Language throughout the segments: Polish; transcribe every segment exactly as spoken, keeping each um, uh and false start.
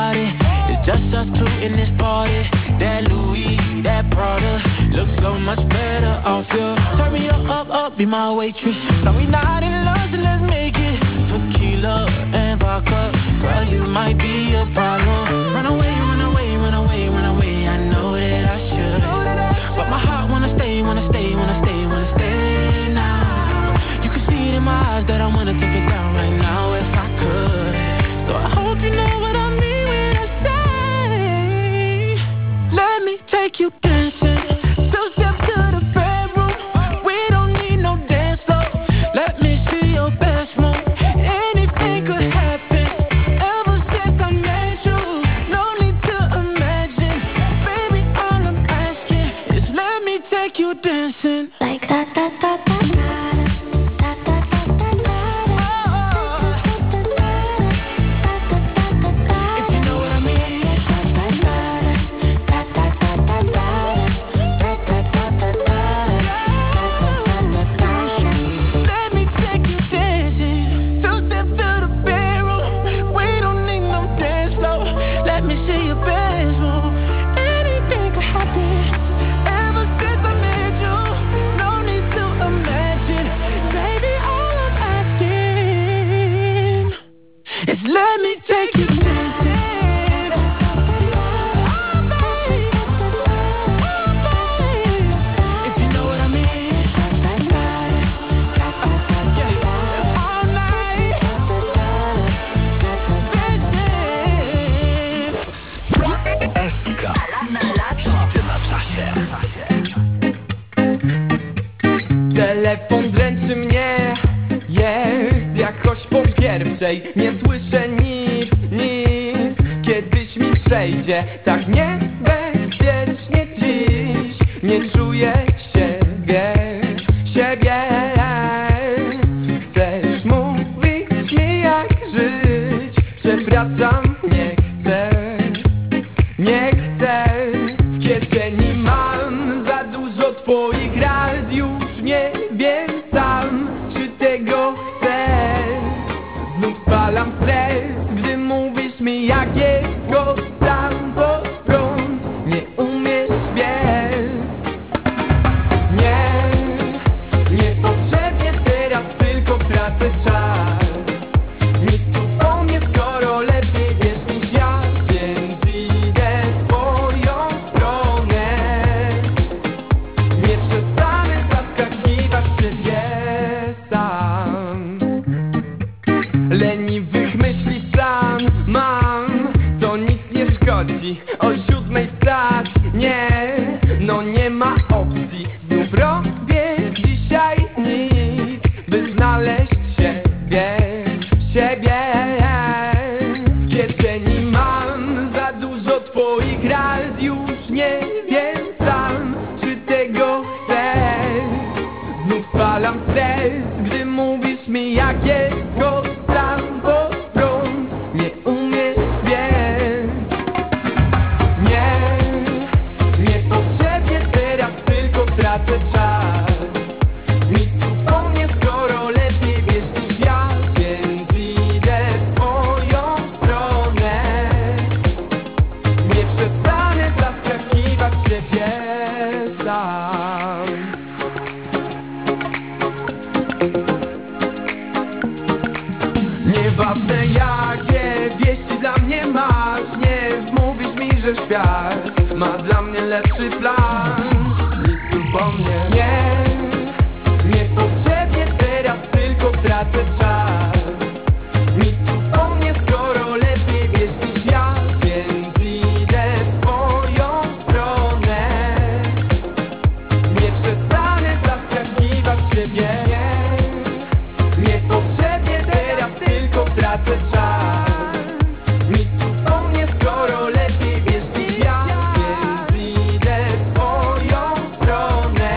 nobody. It's just us two in this party. That Louis, that Prada, looks so much better off you. Turn me up, up, up, be my waitress. No, we not in love, so let's make it tequila and vodka. Girl, you might be a problem. Run away, run away, run away, run away. I know that I should, but my heart wanna stay, wanna stay, wanna stay, wanna stay now. You can see it in my eyes that I wanna take it down right now if I could. So I hope you know what I mean when I say, let me take you dancing. Two step to the bedroom. We don't need no dance floor. Let me see your best move. Anything could happen. Ever since I met you, no need to imagine. Baby, all I'm asking is let me take you dancing. Like that, that, that, that. Let me take you dancing. Oh, baby. Oh, baby. If you know what I mean. Yeah. All night. Dancing. S K. Hity na czasie. Telefon dręczy mnie. Jest jakoś po pierwszej. Nie słyszę nic, nic. Kiedyś mi przejdzie. Tak niebezpiecznie dziś. Nie czuję siebie, siebie. Chcesz mówić mi jak żyć. Przepraszam, nie chcę, nie chcę. W kieszeni mam za dużo twoich raz. Już nie wiem sam, czy tego chcę. Znów spalam stres, gdy mówisz mi jak jest. Go sam pod prąd, nie umiesz biec. Nie, niepotrzebnie teraz tylko tracę czas. Nic tu po mnie, skoro lepiej wiesz niż ja. Więc idę w twoją stronę. Nie przestanę zaskakiwać ciebie sam. Leniwych myśli stan mam, to nic nie szkodzi. O siódmej wstać, nie, no nie ma opcji. Znów robię dzisiaj nic, by znaleźć siebie, siebie. W kieszeni mam za dużo twoich raz. Już nie wiem sam, czy tego chcę. Znów spalam stres, gdy mówisz mi jak jest. Go sam pod prąd, nie umiesz biec. Nie, niepotrzebnie teraz tylko tracę czas. Nic tu po mnie, skoro lepiej wiesz niż ja. Więc idę w twoją stronę. Nie przestanę zaskakiwać ciebie sam. Nieważne jakie wieści dla mnie masz. Nie wmówisz mi, że świat ma dla mnie lepszy plan. Nic tu po mnie. Nie, niepotrzebnie teraz tylko tracę czas. Nic tu po mnie, skoro lepiej wiesz niż ja. Więc idę w twoją stronę. Nie przestanę zaskakiwać ciebie. Niepotrzebnie teraz tylko tracę czas. Nic tu po mnie, skoro lepiej wiesz niż ja. Więc idę w twoją stronę.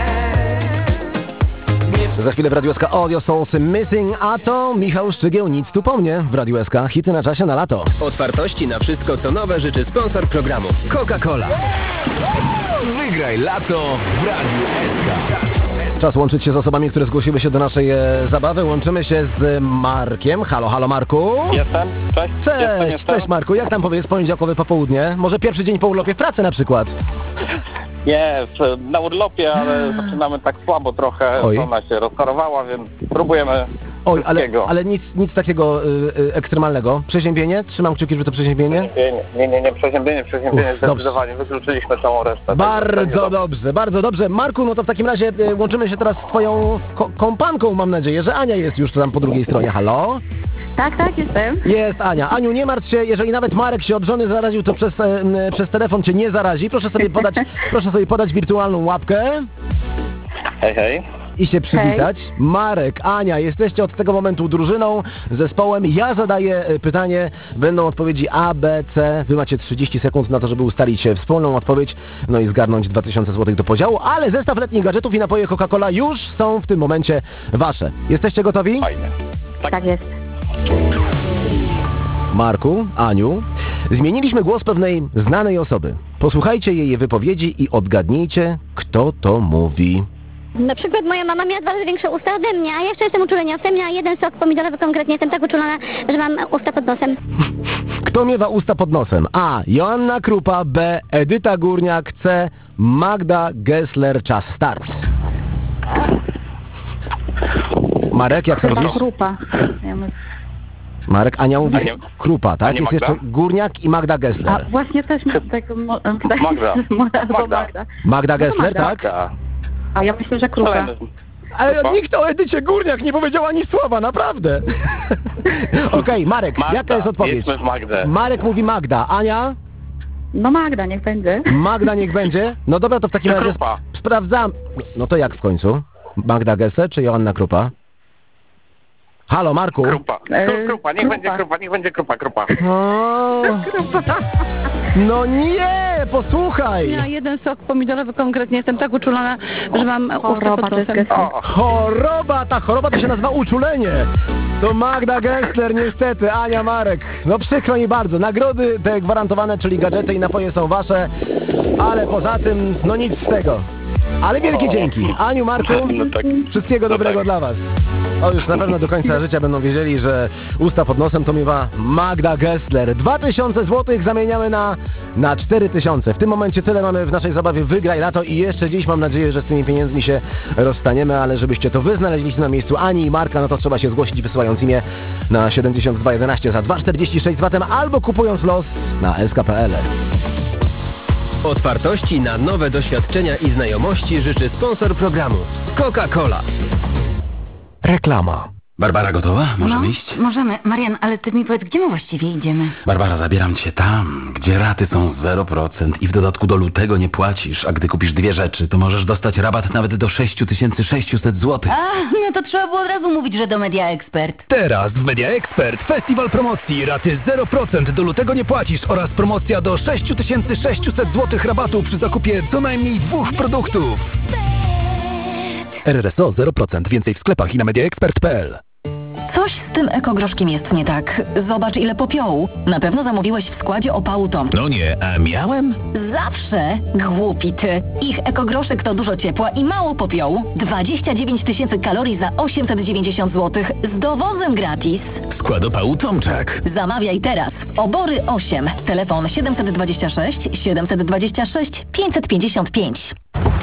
Nie... Za chwilę w Radiu S K Audio Souls Missing, a to Michał Szczygieł, nic tu po mnie. W Radiu S K hity na czasie na lato. Otwartości na wszystko co nowe życzy sponsor programu Coca-Cola. Wygraj lato w Radiu S K. Czas łączyć się z osobami, które zgłosiły się do naszej e, zabawy. Łączymy się z Markiem. Halo, halo Marku. Jestem, cześć. Cześć, jestem, jestem. cześć Marku. Jak tam powiedz poniedziałkowe popołudnie? Może pierwszy dzień po urlopie w pracy na przykład? Nie, w- na urlopie, ale zaczynamy tak słabo trochę. Oj. Ona się rozchorowała, więc próbujemy Oj, ale, wszystkiego. ale nic, nic takiego y, y, ekstremalnego. Przeziębienie? Trzymam kciuki, żeby to przeziębienie. Nie, nie, nie, nie, przeziębienie, przeziębienie Uf, dobrze. zdecydowanie. Wykluczyliśmy całą resztę. Bardzo dobrze, bardzo dobrze. Marku, no to w takim razie y, łączymy się teraz z twoją ko- kompanką, mam nadzieję, że Ania jest już tam po drugiej stronie. Halo? Tak, tak, jestem. Jest Ania. Aniu, nie martw się, jeżeli nawet Marek się od żony zaraził, to przez, e, m, przez telefon cię nie zarazi. Proszę sobie podać, proszę sobie podać wirtualną łapkę Hej, hej. i się przywitać. Marek, Ania, jesteście od tego momentu drużyną, zespołem. Ja zadaję e, pytanie, będą odpowiedzi A, B, C. Wy macie trzydzieści sekund na to, żeby ustalić się wspólną odpowiedź, no i zgarnąć dwa tysiące złotych do podziału, ale zestaw letnich gadżetów i napoje Coca-Cola już są w tym momencie wasze. Jesteście gotowi? Fajnie. Tak jest. Marku, Aniu, zmieniliśmy głos pewnej znanej osoby. Posłuchajcie jej wypowiedzi i odgadnijcie, kto to mówi. Na przykład moja mama miała dwa razy większe usta ode mnie, a ja jeszcze jestem uczuleniowcem, miała jeden sok pomidorowy konkretnie, jestem tak uczulona, że mam usta pod nosem. Kto miewa usta pod nosem? A. Joanna Krupa, B. Edyta Górniak, C. Magda Gessler. Czas start. Marek, jak sądzisz? Grupa. Ja my... Marek, Ania mówi A nie- Krupa, a tak? nie Jest Magda? jeszcze Górniak i Magda A Gessler. właśnie też mi tego... Mo... wydaje Magda. się, że Magda. albo Magda. Magda. Magda Gessler, Magda. tak? Tak. A ja myślę, że Krupa. Kolejny. Ale Krupa? nikt o Edycie Górniak nie powiedział ani słowa, naprawdę. Okej, Marek, Magda. jaka jest odpowiedź? Jedźmy w Magdę. Marek mówi Magda. Ania? No Magda, niech będzie. Magda niech będzie? No dobra, to w takim Czy razie Krupa? sp- sprawdzam. No to jak w końcu? Magda Gessler czy Joanna Krupa? Halo, Marku? Krupa. E, Kru- Krupa, niech Krupa. będzie Krupa, niech będzie Krupa, Krupa. O, no nie, posłuchaj! Miała jeden sok pomidorowy konkretnie, jestem tak uczulona, że mam usta Choroba pod to jest nosem. gestia. O, Choroba, ta choroba to się nazywa uczulenie. To Magda Gessler, niestety, Ania Marek. No przykro mi bardzo, nagrody te gwarantowane, czyli gadżety i napoje są wasze, ale poza tym, no nic z tego. Ale wielkie dzięki. Aniu, Marku, no tak. wszystkiego No dobrego tak. dla was. O, już na pewno do końca życia będą wiedzieli, że usta pod nosem to miewa Magda Gessler. Dwa tysiące złotych zamieniamy na, na cztery tysiące. W tym momencie tyle mamy w naszej zabawie Wygraj Lato i jeszcze dziś mam nadzieję, że z tymi pieniędzmi się rozstaniemy, ale żebyście to wy znaleźli się na miejscu Ani i Marka, no to trzeba się zgłosić wysyłając imię na siedemdziesiąt dwa jedenaście za dwa czterdzieści sześć z vatem albo kupując los na s k kropka p l. Otwartości na nowe doświadczenia i znajomości życzy sponsor programu Coca-Cola. Reklama. Barbara gotowa? Możemy No, iść? możemy. Marian, ale ty mi powiedz, gdzie my właściwie idziemy? Barbara, zabieram cię tam, gdzie raty są zero procent i w dodatku do lutego nie płacisz, a gdy kupisz dwie rzeczy, to możesz dostać rabat nawet do sześć tysięcy sześćset złotych. A, no to trzeba było od razu mówić, że do Media Expert. Teraz w Media Expert festiwal promocji, raty zero procent, do lutego nie płacisz oraz promocja do sześć tysięcy sześćset złotych rabatu przy zakupie co najmniej dwóch produktów. R R S O zero procent, więcej w sklepach i na media expert kropka p l. Coś z tym ekogroszkiem jest nie tak. Zobacz ile popiołu. Na pewno zamówiłeś w składzie opału Tom. No nie, a miałem? Zawsze, głupi ty. Ich ekogroszek to dużo ciepła i mało popiołu. dwadzieścia dziewięć tysięcy kalorii za osiemset dziewięćdziesiąt złotych z dowozem gratis. Skład opału Tomczak. Zamawiaj teraz. Obory osiem. Telefon siedem dwa sześć siedem dwa sześć pięć pięć pięć.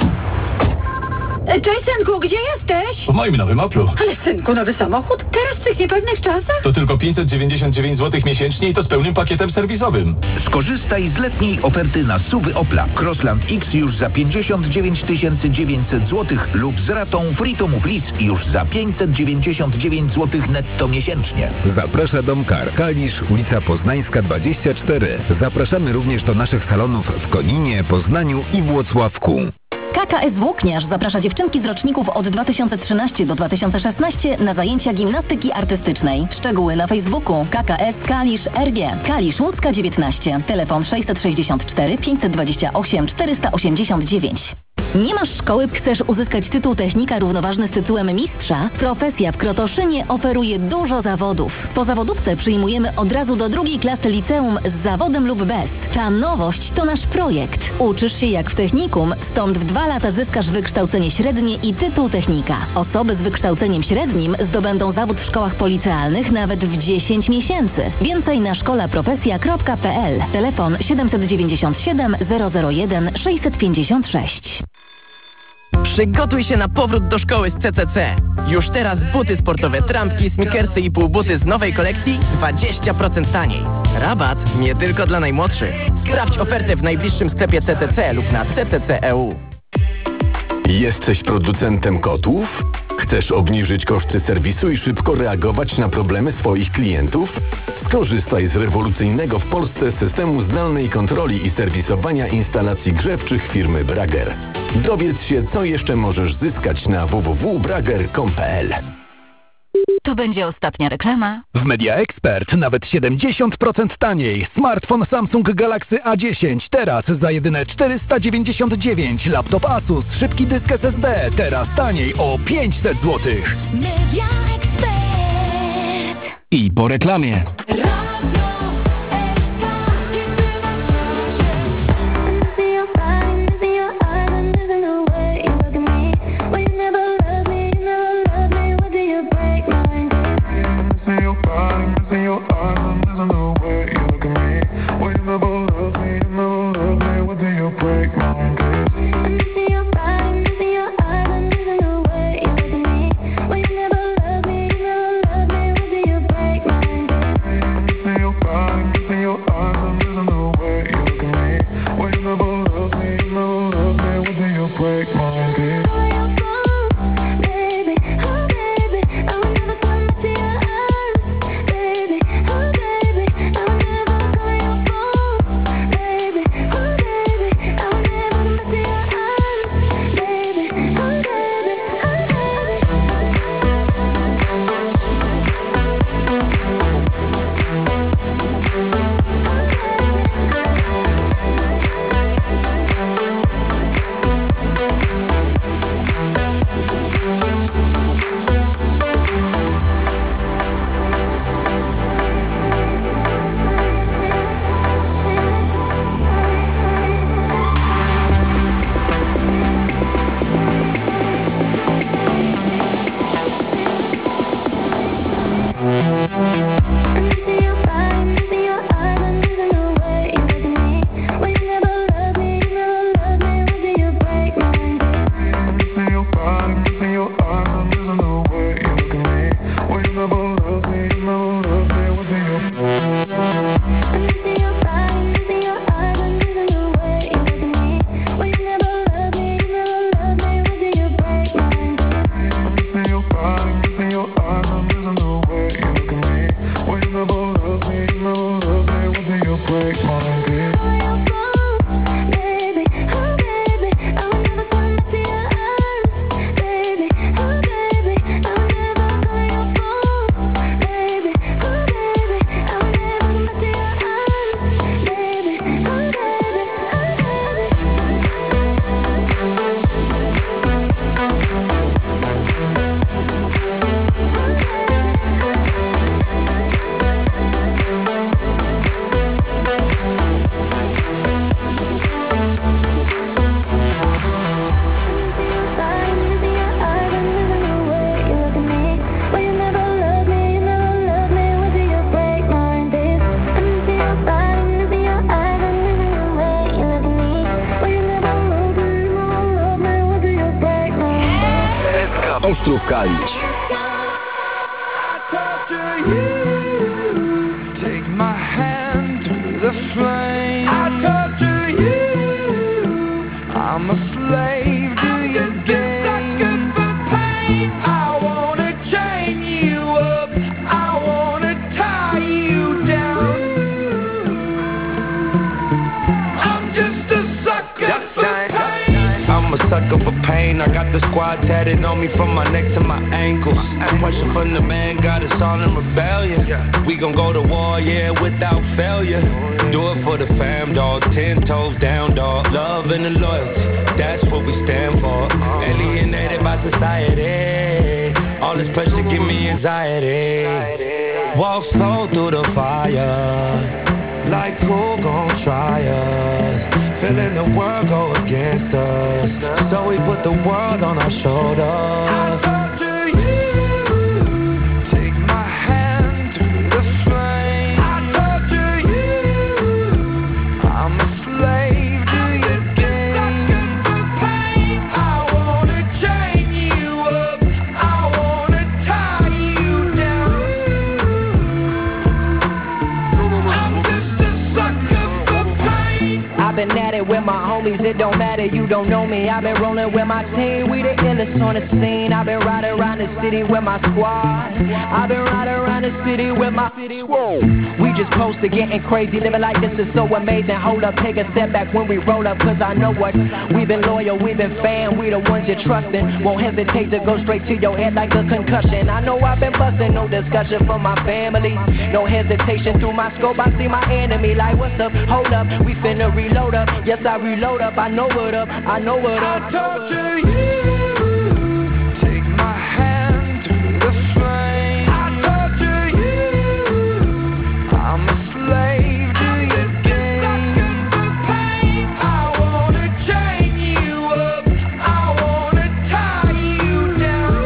Cześć synku, gdzie jesteś? W moim nowym Oplu. Ale synku, nowy samochód? Teraz w tych niepewnych czasach? To tylko pięćset dziewięćdziesiąt dziewięć złotych miesięcznie i to z pełnym pakietem serwisowym. Skorzystaj z letniej oferty na S U V Opla. Crossland X już za pięćdziesiąt dziewięć tysięcy dziewięćset złotych lub z ratą Free Move Lease już za pięćset dziewięćdziesiąt dziewięć złotych netto miesięcznie. Zaprasza Domkar, Kalisz, ulica Poznańska dwadzieścia cztery. Zapraszamy również do naszych salonów w Koninie, Poznaniu i Włocławku. K K S Włókniarz zaprasza dziewczynki z roczników od dwa tysiące trzynastego do dwa tysiące szesnastego na zajęcia gimnastyki artystycznej. Szczegóły na Facebooku K K S Kalisz R G. Kalisz Łódzka dziewiętnaście. Telefon sześć sześć cztery pięć dwa osiem cztery osiem dziewięć. Nie masz szkoły, chcesz uzyskać tytuł technika równoważny z tytułem mistrza? Profesja w Krotoszynie oferuje dużo zawodów. Po zawodówce przyjmujemy od razu do drugiej klasy liceum z zawodem lub bez. Ta nowość to nasz projekt. Uczysz się jak w technikum, stąd w dwa lata zyskasz wykształcenie średnie i tytuł technika. Osoby z wykształceniem średnim zdobędą zawód w szkołach policealnych nawet w dziesięć miesięcy. Więcej na szkola profesja kropka p l. Telefon siedem dziewięć siedem zero zero jeden sześć pięć sześć. Przygotuj się na powrót do szkoły z C C C. Już teraz buty sportowe, trampki, sneakersy i półbuty z nowej kolekcji dwadzieścia procent taniej. Rabat nie tylko dla najmłodszych. Sprawdź ofertę w najbliższym sklepie C C C lub na c c c kropka e u. Jesteś producentem kotłów? Chcesz obniżyć koszty serwisu i szybko reagować na problemy swoich klientów? Skorzystaj z rewolucyjnego w Polsce systemu zdalnej kontroli i serwisowania instalacji grzewczych firmy Brager. Dowiedz się, co jeszcze możesz zyskać na w w w kropka brager kropka com kropka p l. To będzie ostatnia reklama. W Media Expert nawet siedemdziesiąt procent taniej. Smartfon Samsung Galaxy A dziesięć teraz za jedyne czterysta dziewięćdziesiąt dziewięć. Laptop Asus, szybki dysk S S D teraz taniej o pięćset złotych. Media Expert. I po reklamie. Ostrów Kalisz. Take my hand through the flame. I torture you. I'm a slave to your game. Sucker for pain. I wanna chain you up. I wanna tie you down. I'm just a sucker for pain. I'm a sucker for pain. I got the squad tatted on me from my neck to my ankles. Pressure from the man got us all in rebellion. We gon' go to war, yeah, without failure. Do it for the fam, dog. Ten toes down, dog. Love and the loyalty, that's what we stand society. All this pressure give me anxiety. Walk slow through the fire, like who gon' try us? Feeling the world go against us, so we put the world on our shoulders. I talk to you, take my hand through the flame. I talk to you, I'm a slave to your game. Sucker for pain, I wanna chain you up, I wanna tie you down. I'm just a sucker for pain. I've been at it with my homies, it don't matter, you don't know me. I've been rolling with my team, we the illest on the scene. I've been riding around the city with my squad. I've been riding around the city with my squad. We just posted getting crazy, living like this is so amazing. Hold up, take a step back when we roll up, cause I know what. We've been loyal, we've been fan, we the ones you're trusting. Won't hesitate to go straight to your head like a concussion. I know I've been busting, no discussion for my family. No hesitation through my scope, I see my enemy. Like what's up, hold up, we finna reload up. Yes, I reload up, I know what up, I know what up. I talk to you, take my hand through the flame. I talk to you, I'm a slave to your game. Sucker for pain, I wanna chain you up, I wanna tie you down.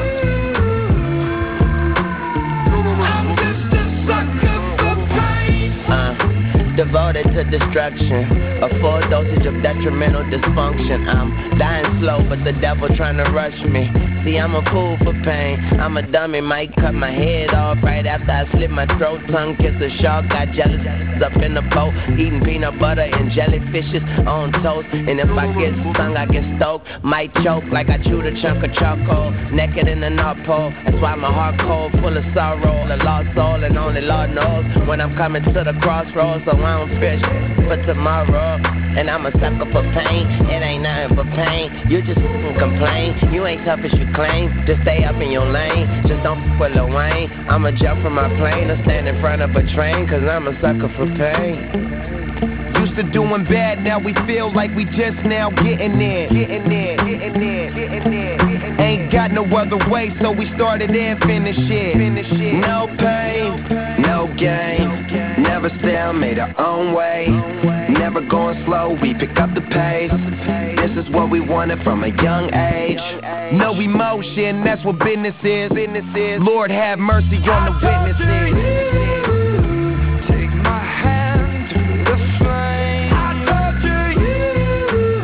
I'm just a sucker for pain. Uh, devoted to destruction, a full dosage of detrimental dysfunction. I'm dying slow, but the devil trying to rush me. See, I'm a fool for pain. I'm a dummy, might cut my head off right after I slit my throat. Tongue kiss a shark, got jealous up in the boat, eating peanut butter and jellyfishes on toast. And if I get stung, I get stoked, might choke like I chewed a chunk of charcoal. Naked in the North Pole, that's why my heart cold, full of sorrow, a lost soul, and only Lord knows when I'm coming to the crossroads. So I don't fear shit for tomorrow. And I'm a sucker for pain, it ain't nothing but pain. You just f***ing complain, you ain't tough as you claim. Just stay up in your lane, just don't f*** with Lil Wayne. I'ma jump from my plane or stand in front of a train, cause I'm a sucker for pain. Used to doing bad, now we feel like we just now getting there. Getting there, getting there, getting there, getting there. Ain't got no other way, so we started and finished it. Finish it. No pain, no gain, never still made our own way. Never going slow, we pick up the pace. This is what we wanted from a young age. No emotion, that's what business is. Business is. Lord have mercy on the witnesses. Take my hand through the flame. I talk to you,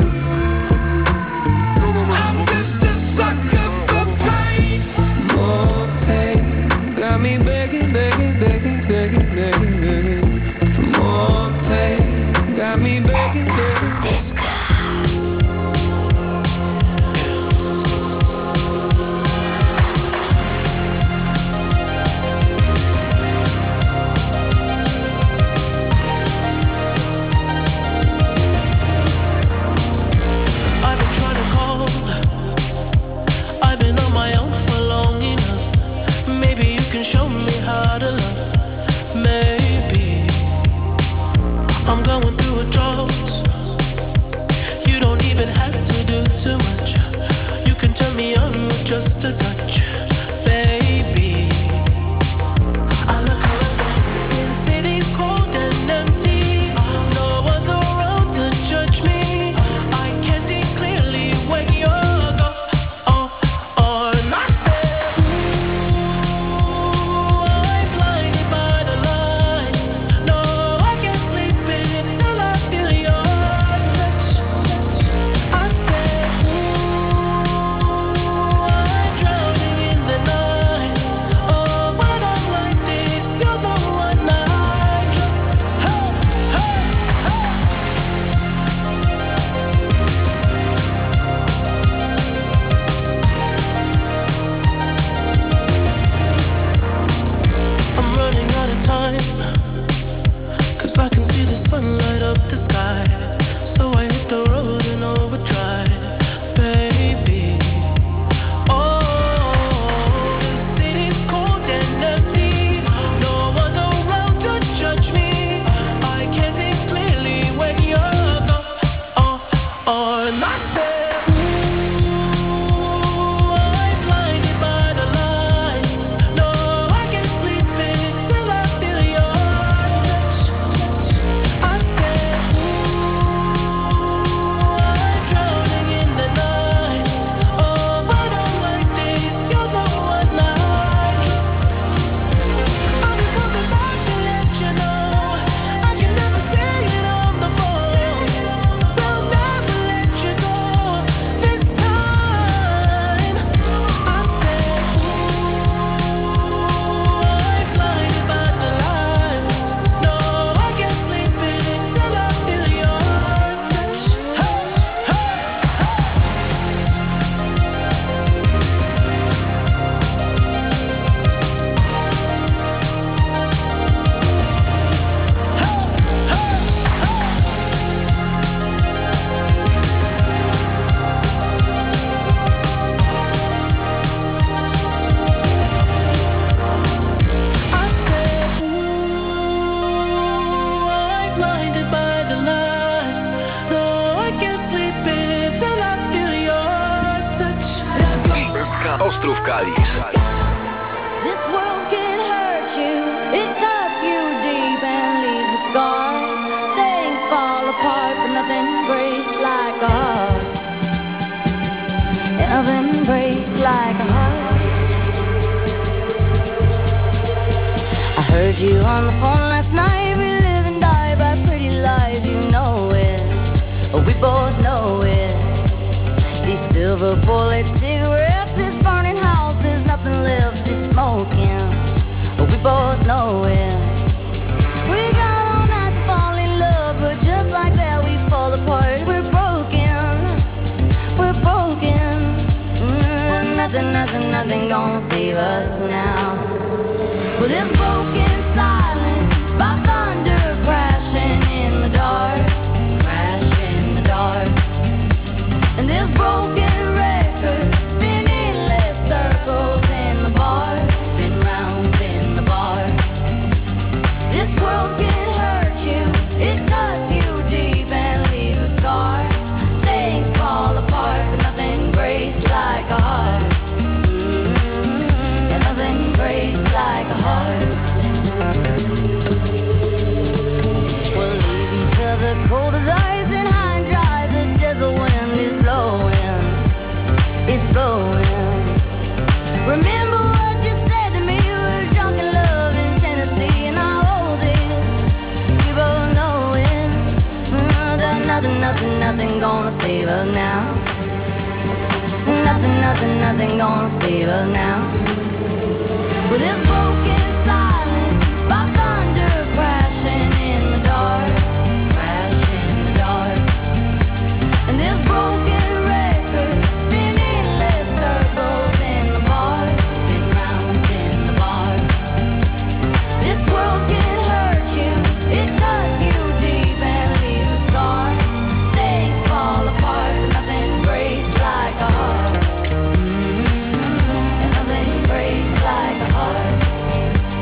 I'm just a sucker for pain. More pain, got me begging, begging, begging, begging, begging, begging. For more pain, got me begging, begging. Disco. Show me how to love, maybe I'm going through a drought. You don't even have to do too much. You can turn me on with just a touch, baby. I look around, this city's cold and empty. No one's around to judge me. I can see clearly when you're gone. Oh, oh, and I said, I said Ostrów Kalisz. This world can hurt you, it cuts you deep and leaves a scar. Things fall apart, but nothing breaks like a heart. Yeah, nothing breaks like a heart. I heard you on the phone last night. We live and die by pretty lies, you know it. We both know it. These silver bullet cigarettes, this burning house, there's nothing left to smoking. We both know it. We got all night to fall in love, but just like that we fall apart. We're broken, we're broken. Mm, nothing, nothing, nothing gonna save us now. Well, this broken silence by thunder crashing in the dark, crashing in the dark. And this broken record spin endless circles in the bar, spin rounds in the bar. This world can hurt you, it cuts you deep and leaves a scar. Things fall apart, but nothing breaks like a heart. Mm-hmm. And nothing breaks like a heart. We'll leave each other cold as ice and high and dry. The desert wind is blowing, it's blowing. Remember what you said to me, we're drunk in love in Tennessee. And I hold it, we both know it. Mm, that nothing, nothing, nothing gonna save us now. Nothing, nothing, nothing gonna save us now. With this broken silence by thunder crashing in the dark, crashing in the dark. And this broken record spin endless circles in the bar, spin rounds in the bar. This world can hurt you, it cuts you deep and leaves a scar. Things fall apart, but nothing breaks like a heart. Mm-hmm. And nothing breaks like a heart.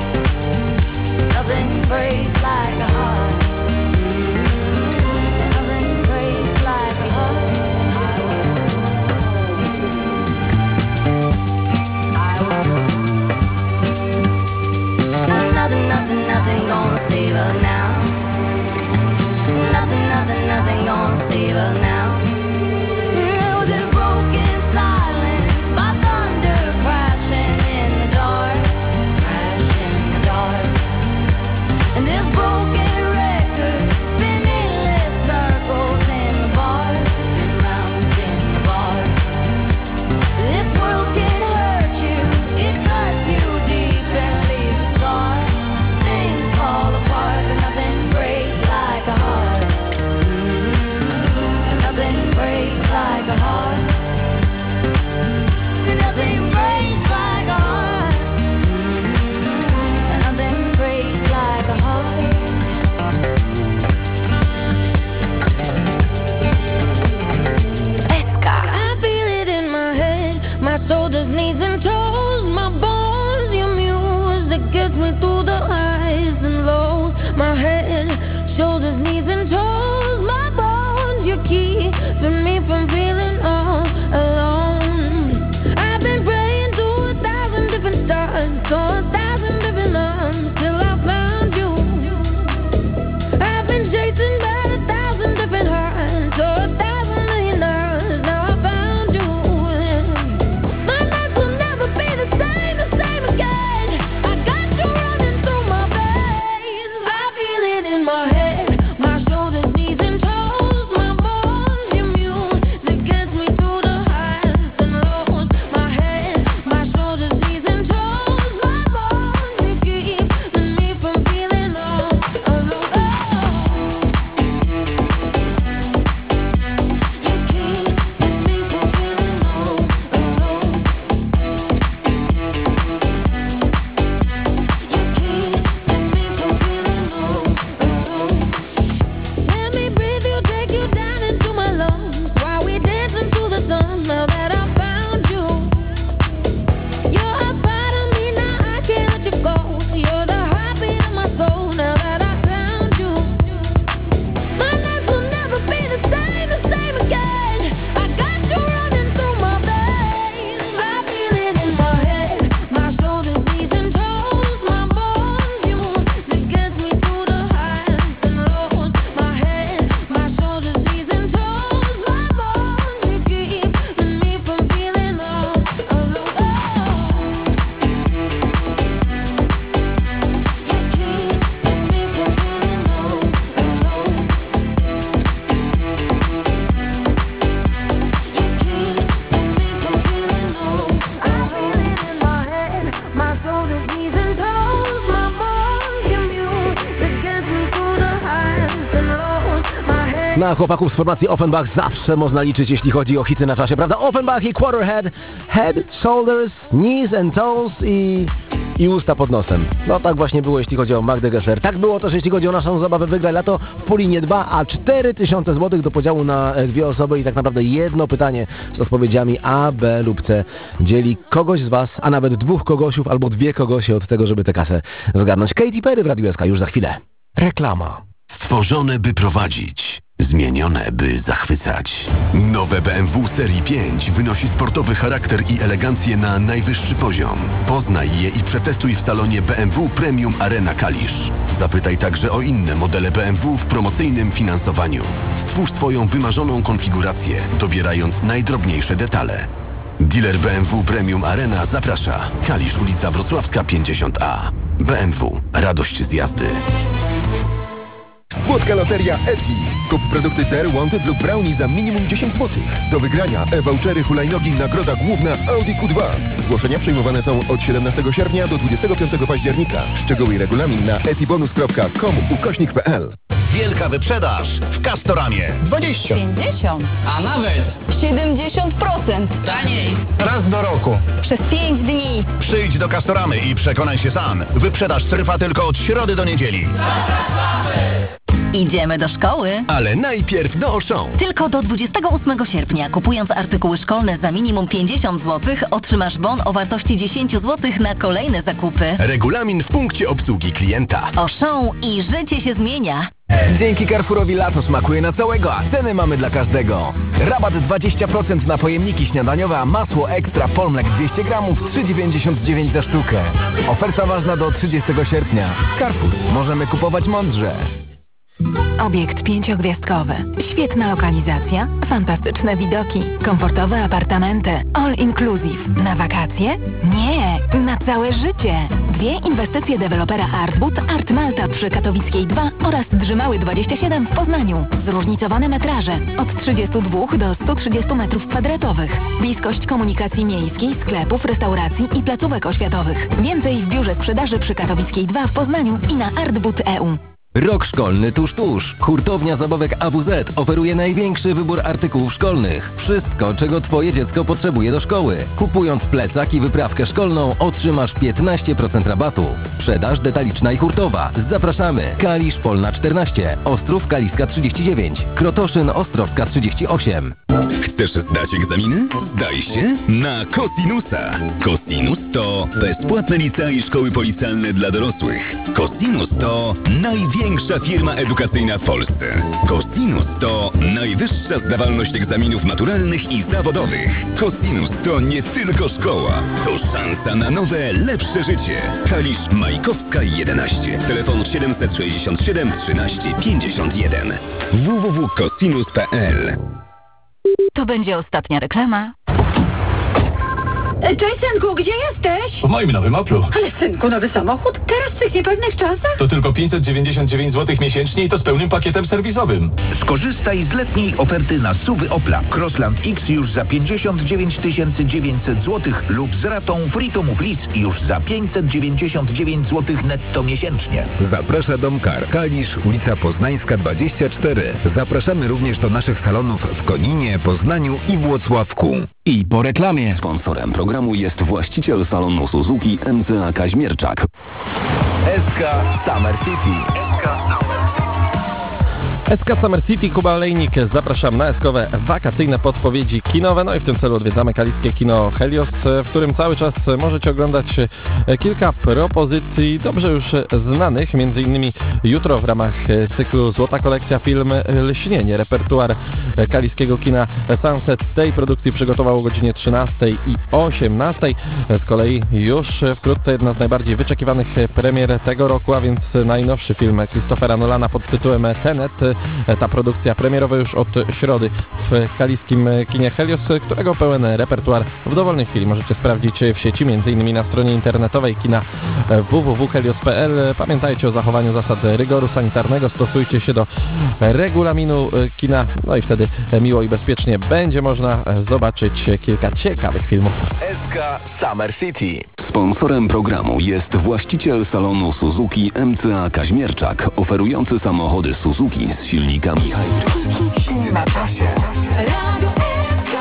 Na chłopaków z formacji Offenbach zawsze można liczyć, jeśli chodzi o hity na czasie, prawda? Offenbach i Quarterhead, Head, Shoulders, Knees and Toes i... i usta pod nosem. No tak właśnie było, jeśli chodzi o Magdę Gessler. Tak było też, jeśli chodzi o naszą zabawę Wygraj Lato w puli nie dwa, a cztery tysiące złotych do podziału na dwie osoby i tak naprawdę jedno pytanie z odpowiedziami A, B lub C dzieli kogoś z Was, a nawet dwóch kogosiów albo dwie kogosie od tego, żeby tę kasę zgarnąć. Katy Perry w Radiu S K już za chwilę. Reklama. Stworzone, by prowadzić. Zmienione, by zachwycać. Nowe B M W serii pięć wynosi sportowy charakter i elegancję na najwyższy poziom. Poznaj je i przetestuj w salonie B M W Premium Arena Kalisz. Zapytaj także o inne modele B M W w promocyjnym finansowaniu. Stwórz swoją wymarzoną konfigurację, dobierając najdrobniejsze detale. Dealer B M W Premium Arena zaprasza. Kalisz, ulica Wrocławska pięćdziesiąt A. B M W. Radość z jazdy. Słodka loteria Eti. Kup produkty Dare, Wanted lub Brownie za minimum dziesięć złotych. Do wygrania e-vouchery, hulajnogi, nagroda główna Audi Q dwa. Zgłoszenia przyjmowane są od siedemnastego sierpnia do dwudziestego piątego października. Szczegóły i regulamin na etibonus kropka com ukośnik kropka p l. Wielka wyprzedaż w Castoramie. dwadzieścia, pięćdziesiąt, a nawet siedemdziesiąt procent taniej. Raz do roku. Przez pięć dni. Przyjdź do Castoramy i przekonaj się sam. Wyprzedaż trwa tylko od środy do niedzieli. Idziemy do szkoły. Ale najpierw do Auchan. Tylko do dwudziestego ósmego sierpnia, kupując artykuły szkolne za minimum pięćdziesiąt złotych, otrzymasz bon o wartości dziesięć złotych na kolejne zakupy. Regulamin w punkcie obsługi klienta. Auchan i życie się zmienia. Dzięki Carrefourowi lato smakuje na całego, a ceny mamy dla każdego. Rabat dwadzieścia procent na pojemniki śniadaniowe, a masło ekstra Polmlek dwieście gramów trzy dziewięćdziesiąt dziewięć za sztukę. Oferta ważna do trzydziestego sierpnia. Carrefour. Możemy kupować mądrze. Obiekt pięciogwiazdkowy. Świetna lokalizacja, fantastyczne widoki, komfortowe apartamenty, all inclusive. Na wakacje? Nie, na całe życie. Dwie inwestycje dewelopera Artwood, Art Malta przy Katowickiej dwa oraz Drzymały dwadzieścia siedem w Poznaniu. Zróżnicowane metraże od trzydziestu dwóch do stu trzydziestu metrów kwadratowych. Bliskość komunikacji miejskiej, sklepów, restauracji i placówek oświatowych. Więcej w biurze sprzedaży przy Katowickiej dwa w Poznaniu i na artwood kropka e u. Rok szkolny tuż, tuż. Hurtownia Zabawek A W Z oferuje największy wybór artykułów szkolnych. Wszystko, czego Twoje dziecko potrzebuje do szkoły. Kupując plecak i wyprawkę szkolną otrzymasz piętnaście procent rabatu. Sprzedaż detaliczna i hurtowa. Zapraszamy. Kalisz Polna czternaście, Ostrów Kaliska trzydzieści dziewięć, Krotoszyn Ostrowska trzydzieści osiem. Chcesz zdać egzaminy? Zdaj się na Cosinusa. Cosinus to bezpłatne licea i szkoły policjalne dla dorosłych. Cosinus to największa firma edukacyjna w Polsce. Cosinus to najwyższa zdawalność egzaminów maturalnych i zawodowych. Cosinus to nie tylko szkoła, to szansa na nowe, lepsze życie. Kalisz Majkowska jedenaście. Telefon siedemset sześćdziesiąt siedem trzynaście pięćdziesiąt jeden. w w w kropka cosinus kropka p l. To będzie ostatnia reklama. Cześć, synku, gdzie jesteś? W moim nowym Oplu. Ale synku, nowy samochód? Teraz w tych niepewnych czasach? To tylko pięćset dziewięćdziesiąt dziewięć złotych miesięcznie i to z pełnym pakietem serwisowym. Skorzystaj z letniej oferty na suwy Opla. Crossland X już za pięćdziesiąt dziewięć tysięcy dziewięćset złotych lub z ratą Free Move Lease już za pięćset dziewięćdziesiąt dziewięć złotych netto miesięcznie. Zaprasza Domkar, Kalisz, ulica Poznańska dwadzieścia cztery. Zapraszamy również do naszych salonów w Koninie, Poznaniu i Włocławku. I po reklamie. Sponsorem programu jest właściciel salonu Suzuki M C A Kaźmierczak. S K Summer City. S K Summer City. S K Summer City, Kuba Olejnik. Zapraszam na eskowe wakacyjne podpowiedzi kinowe. No i w tym celu odwiedzamy kaliskie kino Helios, w którym cały czas możecie oglądać kilka propozycji dobrze już znanych. Między innymi jutro w ramach cyklu Złota Kolekcja film Lśnienie. Repertuar kaliskiego kina Sunset tej produkcji przygotował o godzinie trzynastej i osiemnastej. Z kolei już wkrótce jedna z najbardziej wyczekiwanych premier tego roku, a więc najnowszy film Christophera Nolana pod tytułem Tenet. Ta produkcja premierowa już od środy w kaliskim kinie Helios, którego pełen repertuar w dowolnej chwili możecie sprawdzić w sieci, między innymi na stronie internetowej kina w w w kropka helios kropka p l. Pamiętajcie o zachowaniu zasad rygoru sanitarnego, stosujcie się do regulaminu kina, no i wtedy miło i bezpiecznie będzie można zobaczyć kilka ciekawych filmów. S K Summer City. Sponsorem programu jest właściciel salonu Suzuki M C A Kaźmierczak, oferujący samochody Suzuki z silnikami hybrid. Hit na czasie. Radio S K.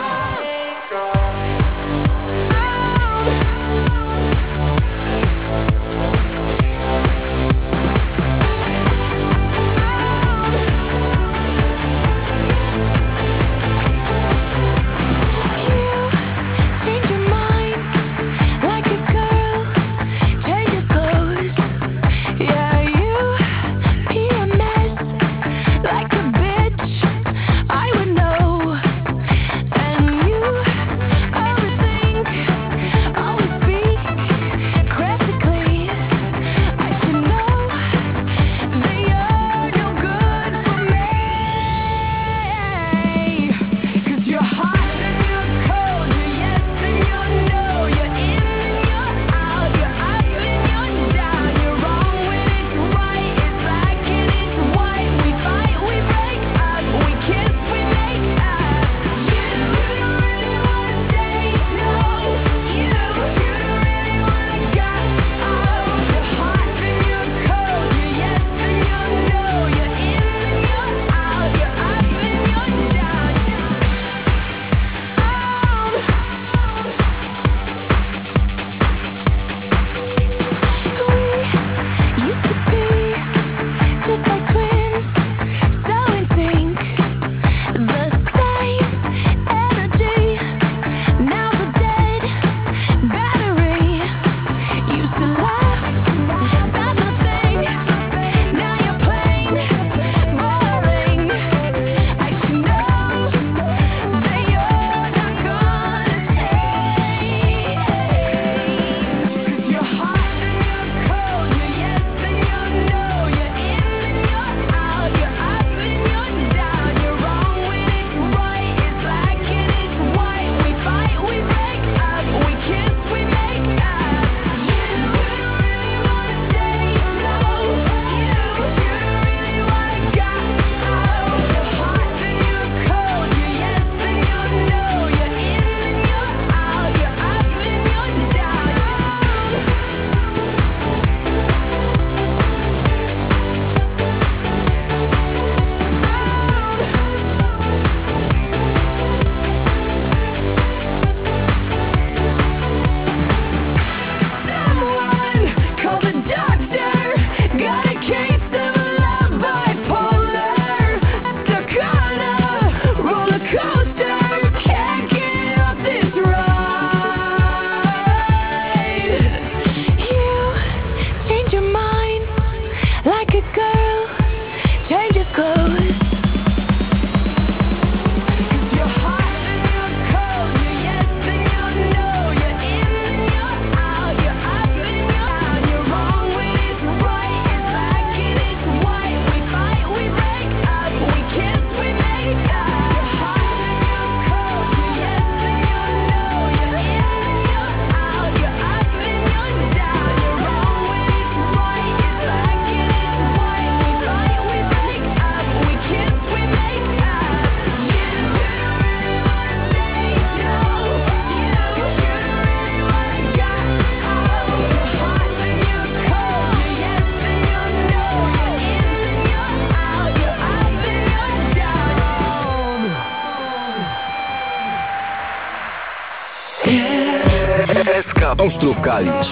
S K Ostrów Kalisz.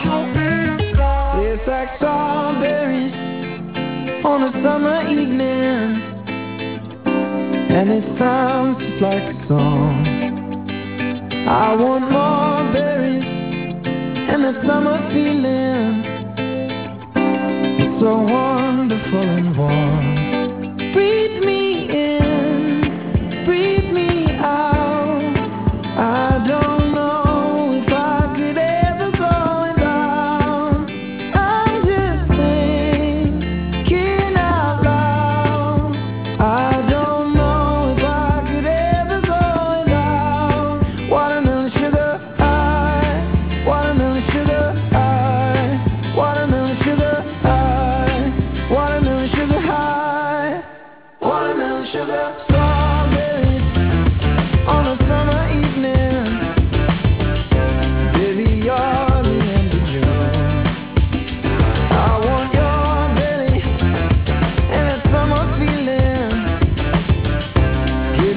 Tastes like strawberries on a summer evening, and it sounds just like a song. I want more berries and that summer feeling. It's so wonderful and warm. Breathe me in, breathe me out. I don't know if I could ever go without. I'm just thinking out loud. I don't know if I could ever go without watermelon sugar high, watermelon sugar high, watermelon sugar high, watermelon sugar high.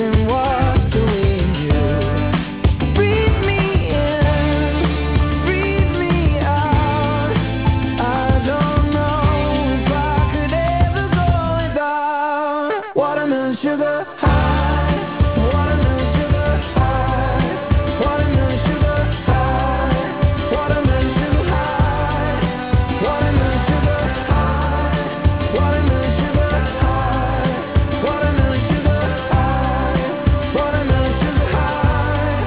getting washed away in you. Breathe me in, breathe me out. I don't know if I could ever go without watermelon sugar high, watermelon sugar high, watermelon sugar high, watermelon sugar high, watermelon sugar high, watermelon sugar high, watermelon sugar high, watermelon sugar high.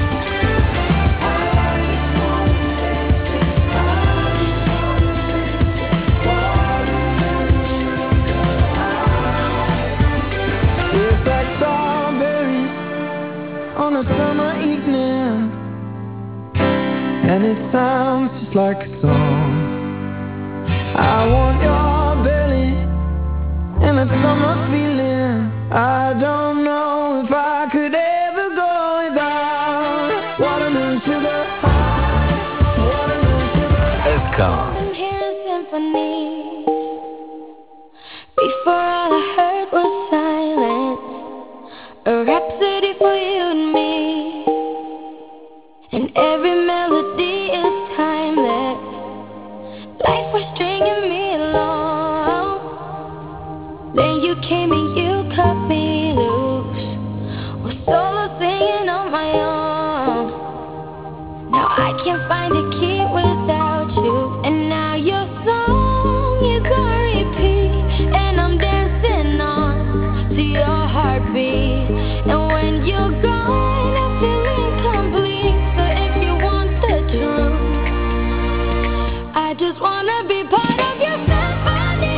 It's like strawberries on a summer evening, and it sounds just like a song. I want your belly and that summer feeling. I don't know if I could ever go without watermelon sugar high, watermelon sugar. S K. Hearing symphonies. Before all I heard was silence, a rhapsody for you and me. And every melody is timeless, like we're stringing me along. Then you came and you cut me loose, was solo singing on my own. Now I can't find a key without you, and now your song is on repeat, and I'm dancing on to your heartbeat. And when you're gone, I feel incomplete. So if you want the truth, I just wanna be part of your symphony.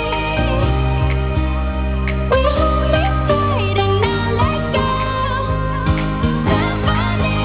Will you hold me tight and not let go? Symphony,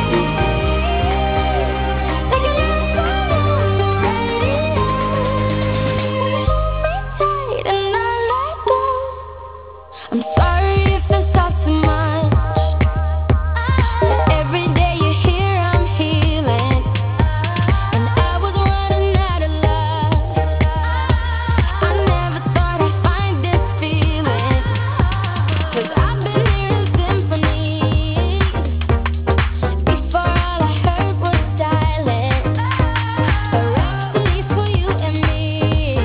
like a love song on the radio. Will you hold me tight and not let go? I'm sorry if it's all too much, but every day you're here I'm healing, and I was running out of love. I never thought I'd find this feeling, 'cause I've been hearing symphonies. Before all I heard was silence, a rhapsody for you and me.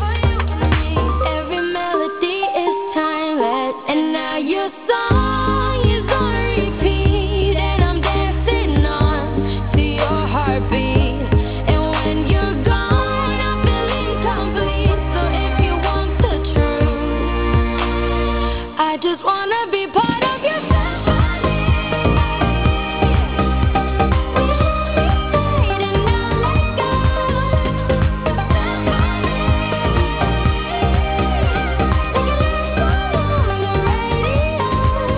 Every melody is timeless, and now your song is on repeat, and I'm dancing on to your heartbeat. And when you're gone, I feel incomplete. So if you want the truth, I just wanna be part of your symphony. Will you hold me tight and not let go? Symphony, like a love song on the radio.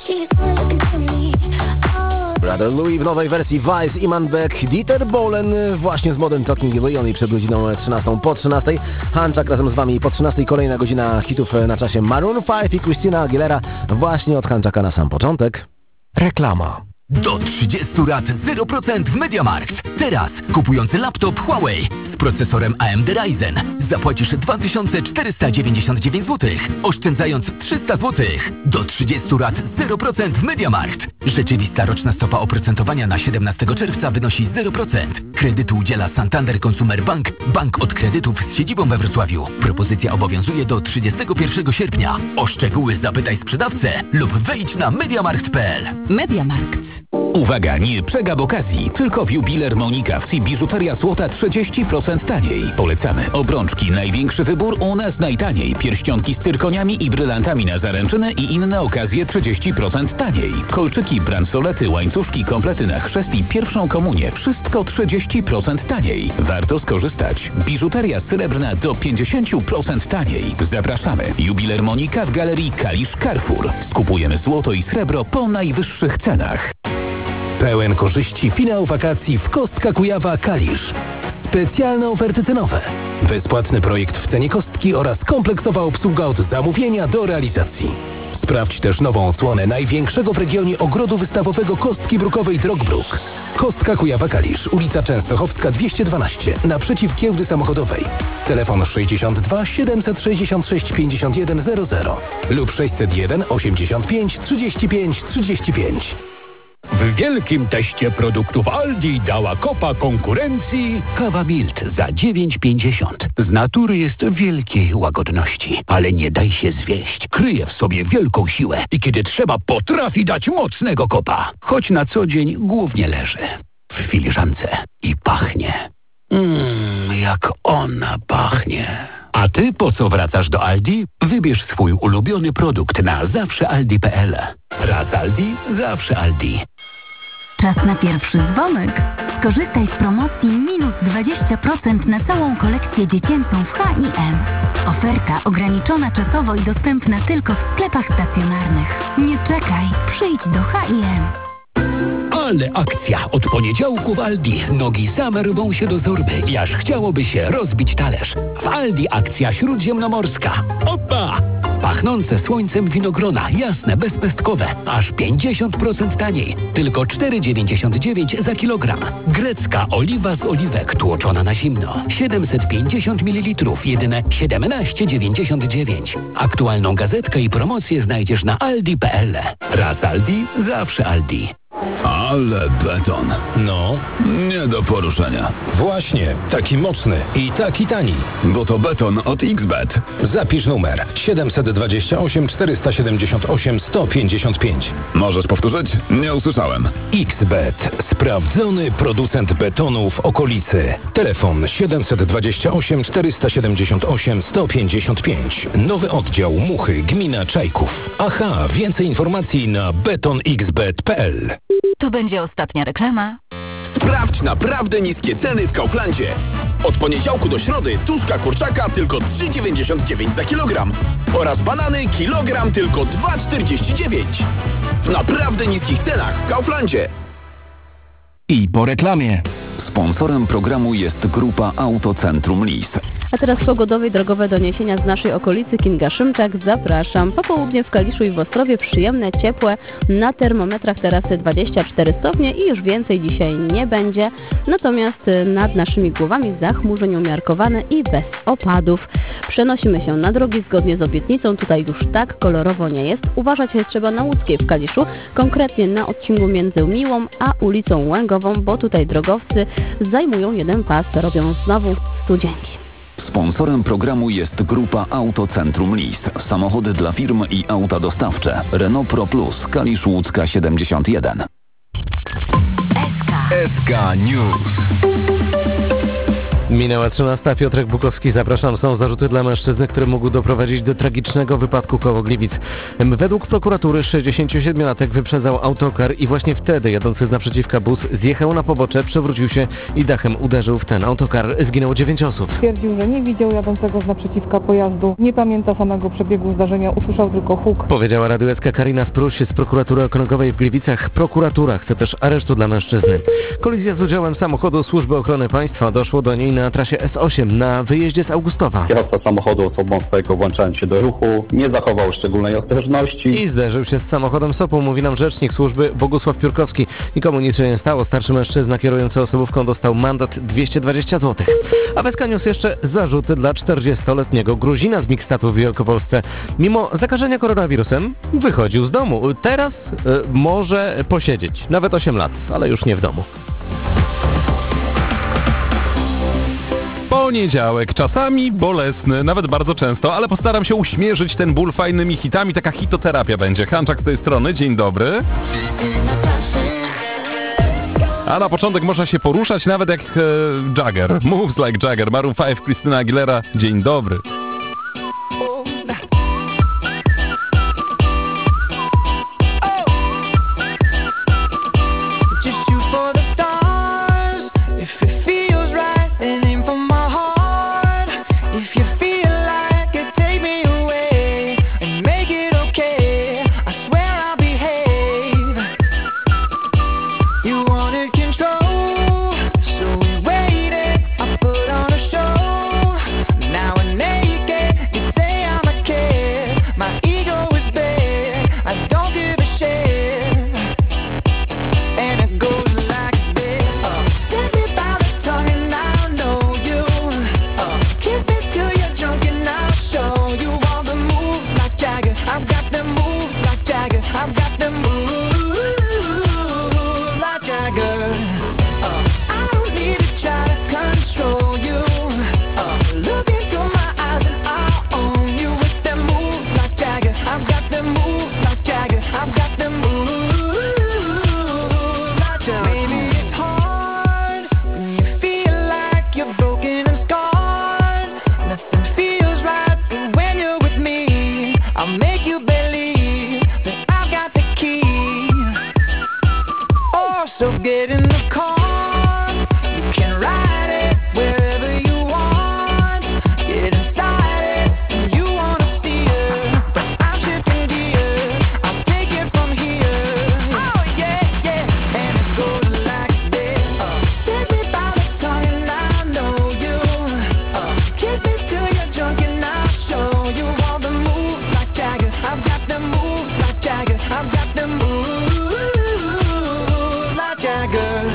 Brother Louis w nowej wersji Vice, Iman Beck, Dieter Bohlen właśnie z Modern Talking Leon i przed godziną trzynastą po trzynastej. Hanczak razem z wami po trzynastej, kolejna godzina hitów na czasie. Maroon pięć i Christina Aguilera właśnie od Hanczaka na sam początek. Reklama. Do trzydziestu rat zero procent w MediaMarkt. Teraz kupujący laptop Huawei z procesorem A M D Ryzen zapłacisz dwa tysiące czterysta dziewięćdziesiąt dziewięć złotych, oszczędzając trzysta złotych. Do trzydziestu rat zero procent w MediaMarkt. Rzeczywista roczna stopa oprocentowania na siedemnastego czerwca wynosi zero procent. Kredytu udziela Santander Consumer Bank, bank od kredytów z siedzibą we Wrocławiu. Propozycja obowiązuje do trzydziestego pierwszego sierpnia. O szczegóły zapytaj sprzedawcę lub wejdź na mediamarkt kropka p l. MediaMarkt. Uwaga, nie przegap okazji, tylko w Jubiler Monika Wsi biżuteria złota trzydzieści procent taniej. Polecamy obrączki, największy wybór, u nas najtaniej. Pierścionki z cyrkoniami i brylantami na zaręczyny i inne okazje trzydzieści procent taniej. Kolczyki, bransolety, łańcuszki, komplety na chrzest i pierwszą komunię. Wszystko trzydzieści procent taniej. Warto skorzystać. Biżuteria srebrna do pięćdziesiąt procent taniej. Zapraszamy. Jubiler Monika w galerii Kalisz Carrefour. Skupujemy złoto i srebro po najwyższych cenach. Pełen korzyści finał wakacji w Kostka Kujawa Kalisz. Specjalne oferty cenowe. Bezpłatny projekt w cenie kostki oraz kompleksowa obsługa od zamówienia do realizacji. Sprawdź też nową odsłonę największego w regionie ogrodu wystawowego Kostki Brukowej Drogbruk. Kostka Kujawa Kalisz, ulica Częstochowska dwieście dwanaście, naprzeciw giełdy samochodowej. Telefon sześćdziesiąt dwa siedemset sześćdziesiąt sześć pięćdziesiąt jeden zero zero lub sześćset jeden osiemdziesiąt pięć trzydzieści pięć trzydzieści pięć. W wielkim teście produktów Aldi dała kopa konkurencji kawa Milt za dziewięć pięćdziesiąt. Z natury jest wielkiej łagodności, ale nie daj się zwieść. Kryje w sobie wielką siłę i kiedy trzeba, potrafi dać mocnego kopa. Choć na co dzień głównie leży w filiżance i pachnie. Mmm, jak ona pachnie. A ty po co wracasz do Aldi? Wybierz swój ulubiony produkt na zawsze aldi kropka p l. Raz Aldi, zawsze Aldi. Czas na pierwszy dzwonek. Skorzystaj z promocji minus dwadzieścia procent na całą kolekcję dziecięcą w H i M. Oferta ograniczona czasowo i dostępna tylko w sklepach stacjonarnych. Nie czekaj, przyjdź do H i M. Ale akcja! Od poniedziałku w Aldi nogi same rwą się do torby i aż chciałoby się rozbić talerz. W Aldi akcja śródziemnomorska. Opa! Pachnące słońcem winogrona, jasne, bezpestkowe, aż pięćdziesiąt procent taniej. Tylko cztery dziewięćdziesiąt dziewięć za kilogram. Grecka oliwa z oliwek, tłoczona na zimno. siedemset pięćdziesiąt mililitrów, jedyne siedemnaście dziewięćdziesiąt dziewięć. Aktualną gazetkę i promocję znajdziesz na aldi kropka p l. Raz Aldi, zawsze Aldi. Ale beton. No, Nie do poruszenia. właśnie, taki mocny i taki tani. Bo to beton od X B E T. Zapisz numer siedemset dwadzieścia osiem czterysta siedemdziesiąt osiem sto pięćdziesiąt pięć. Możesz powtórzyć? Nie usłyszałem. X B E T. Sprawdzony producent betonu w okolicy. Telefon siedemset dwadzieścia osiem czterysta siedemdziesiąt osiem sto pięćdziesiąt pięć. Nowy oddział Muchy, gmina Czajków. Aha, więcej informacji na beton x b e t kropka p l. To będzie ostatnia reklama. Sprawdź naprawdę niskie ceny w Kauflandzie. Od poniedziałku do środy tuszka kurczaka tylko trzy dziewięćdziesiąt dziewięć za kilogram oraz banany kilogram tylko dwa czterdzieści dziewięć. W naprawdę niskich cenach w Kauflandzie. I po reklamie. Sponsorem programu jest grupa Autocentrum Lis. A teraz pogodowe i drogowe doniesienia z naszej okolicy. Kinga Szymczak, zapraszam. Popołudnie w Kaliszu i w Ostrowie przyjemne, ciepłe. Na termometrach teraz dwadzieścia cztery stopnie i już więcej dzisiaj nie będzie. Natomiast nad naszymi głowami zachmurzenie umiarkowane i bez opadów. Przenosimy się na drogi zgodnie z obietnicą. Tutaj już tak kolorowo nie jest. Uważać jest trzeba na Łódzkiej w Kaliszu, konkretnie na odcinku między Miłą a ulicą Łęgową, bo tutaj drogowcy zajmują jeden pas, robią znowu studzienki. Sponsorem programu jest grupa Autocentrum Lis. Samochody dla firm i auta dostawcze. Renault Pro Plus, Kalisz Łódzka siedemdziesiąt jeden. S K News. Minęła trzynasta. Piotrek Bukowski, zapraszam. Są zarzuty dla mężczyzny, który mógł doprowadzić do tragicznego wypadku koło Gliwic. Według prokuratury sześćdziesięciosiedmiolatek wyprzedzał autokar i właśnie wtedy jadący z naprzeciwka bus zjechał na pobocze, przewrócił się i dachem uderzył w ten autokar. Zginęło dziewięć osób. Twierdził, że nie widział jadącego z naprzeciwka pojazdu, nie pamięta samego przebiegu zdarzenia, usłyszał tylko huk. Powiedziała Radiu S K Karina Spruś z prokuratury okręgowej w Gliwicach. Prokuratura chce też aresztu dla mężczyzny. Kolizja z udziałem samochodu Służby Ochrony Państwa. Doszło do niej na trasie S osiem na wyjeździe z Augustowa. Kierowca samochodu osobą swojego włączając się do ruchu nie zachował szczególnej ostrożności i zderzył się z samochodem SOP-u, mówi nam rzecznik służby Bogusław Piórkowski. Nikomu nic się nie stało. Starszy mężczyzna kierujący osobówką dostał mandat dwieście dwadzieścia złotych. A W S K niósł jeszcze zarzuty dla czterdziestoletniego Gruzina z Mikstatu w Wielkopolsce. Mimo zakażenia koronawirusem wychodził z domu. Teraz y, może posiedzieć. Nawet osiem lat, ale już nie w domu. Poniedziałek, czasami bolesny, nawet bardzo często, ale postaram się uśmierzyć ten ból fajnymi hitami, taka hitoterapia będzie. Hanczak z tej strony, dzień dobry. A na początek można się poruszać nawet jak e, Jagger. Moves like Jagger, Maroon pięć, Krystyna Aguilera, dzień dobry. I've got the moves like Jagger.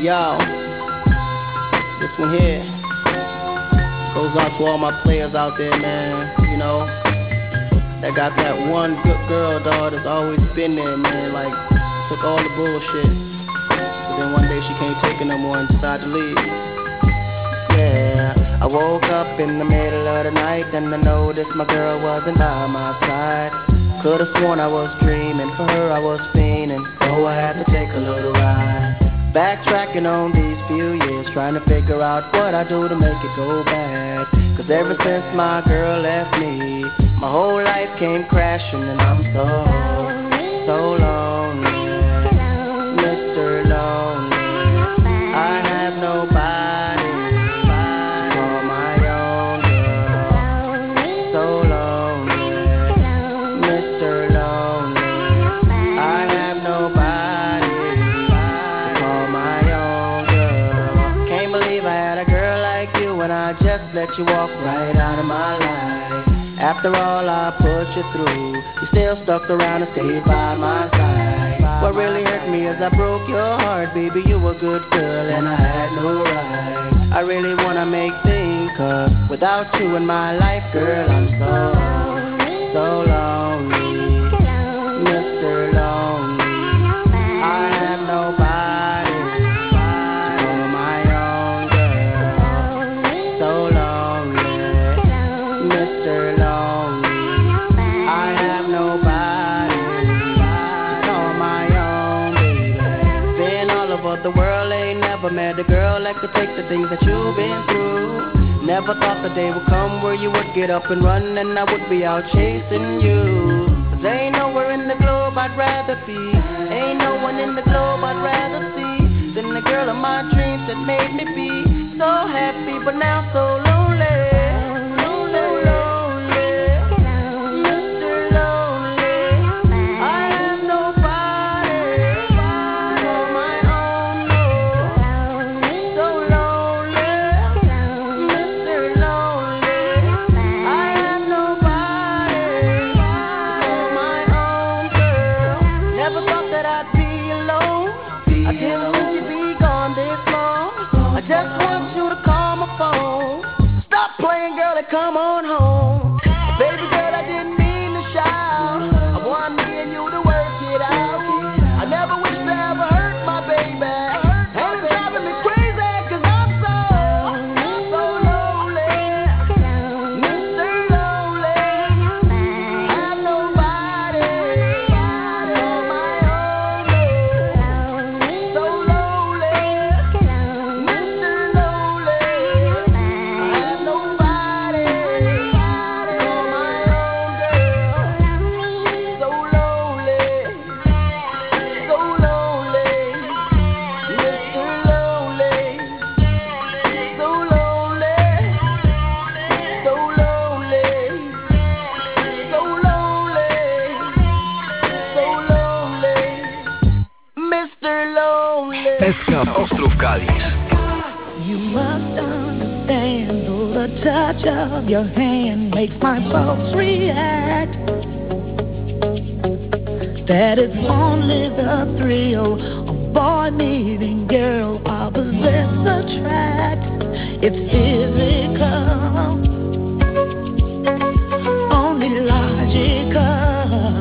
Yo, this one here goes out to all my players out there, man. You know, that got that one good girl, dog, that's always been there, man. Like, took all the bullshit, but then one day she can't take it no more and decided to leave. Yeah, I woke up in the middle of the night and I noticed my girl wasn't by my side. Could've sworn I was dreaming, for her I was fiending, so I had to take a little ride. Backtracking on these few years, trying to figure out what I do to make it go bad. Cause ever since my girl left me, my whole life came crashing and I'm so, so lonely, Mister Lonely. I have nobody to call my own girl. So lonely, Mister Lonely. I have nobody to call my own girl. Can't believe I had a girl like you and I just let you walk right out of my life. After all I put you through, you still stuck around and stayed by my side. What really hurt me is I broke your heart, baby, you were a good girl and I had no right. I really wanna make things, cause without you in my life, girl, I'm so, so lonely, Mister Lonely. I have nobody to call my own girl. So lonely, Mister Lonely. I have nobody to call my own baby. Been all over the world, ain't never met a girl that could take the things that you've been through. Never thought the day would come where you would get up and run and I would be out chasing you. Cause ain't nowhere in the globe I'd rather be, ain't no one in the globe I'd rather see than the girl of my dreams that made me be so happy but now so lonely. So lonely, Mister Lonely. I have nobody to call my own, no. So lonely, Mister Lonely. I have nobody to call my own girl. Never thought that I'd be alone. I didn't think you'd be gone this long. I just want you to call my phone. Stop playing, girl, and come on home. Baby girl, I didn't mean to shout. I want me and you to work it out. I never wish to ever hurt my baby. And it's driving me crazy, cause I'm so, so lonely, Mister Lonely. I have nobody to call my own. So lonely, Mister Lonely. I have nobody to call my own girl. So lonely, so lonely, Mister Lonely. So lonely, so lonely, so lonely, so lonely, Mister Lonely. S K Ostrów Kalisz. You must understand, though the touch of your hand makes my pulse react, that it's only the thrill of boy meeting girl opposites attract. It's physical, only logical.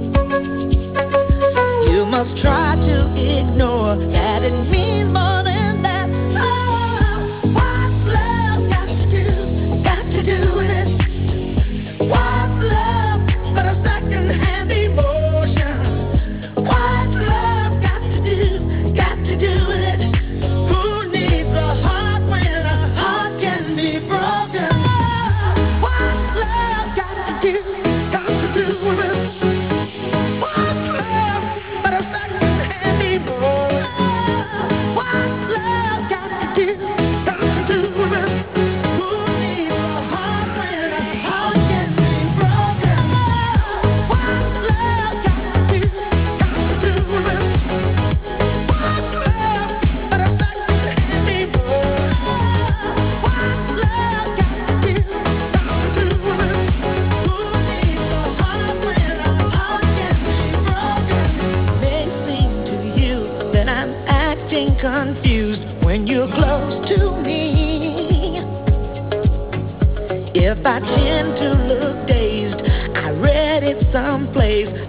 You must try to ignore that it means more than that. Oh, what's love got to do, got to do with it? What's love but a second-hand emotion? What's love got to do, got to do with it? Who needs a heart when a heart can be broken? What's love got to do, got to do with it? What's love but a second-hand emotion? What's love got to do, got to do with it? Who needs a heart when a heart can be broken? What's love got to do, got to do with it? What's love but a second-hand emotion? What's love got to do, got to do with it? Who needs a heart when a heart can be broken? May seem to you that I'm acting confused,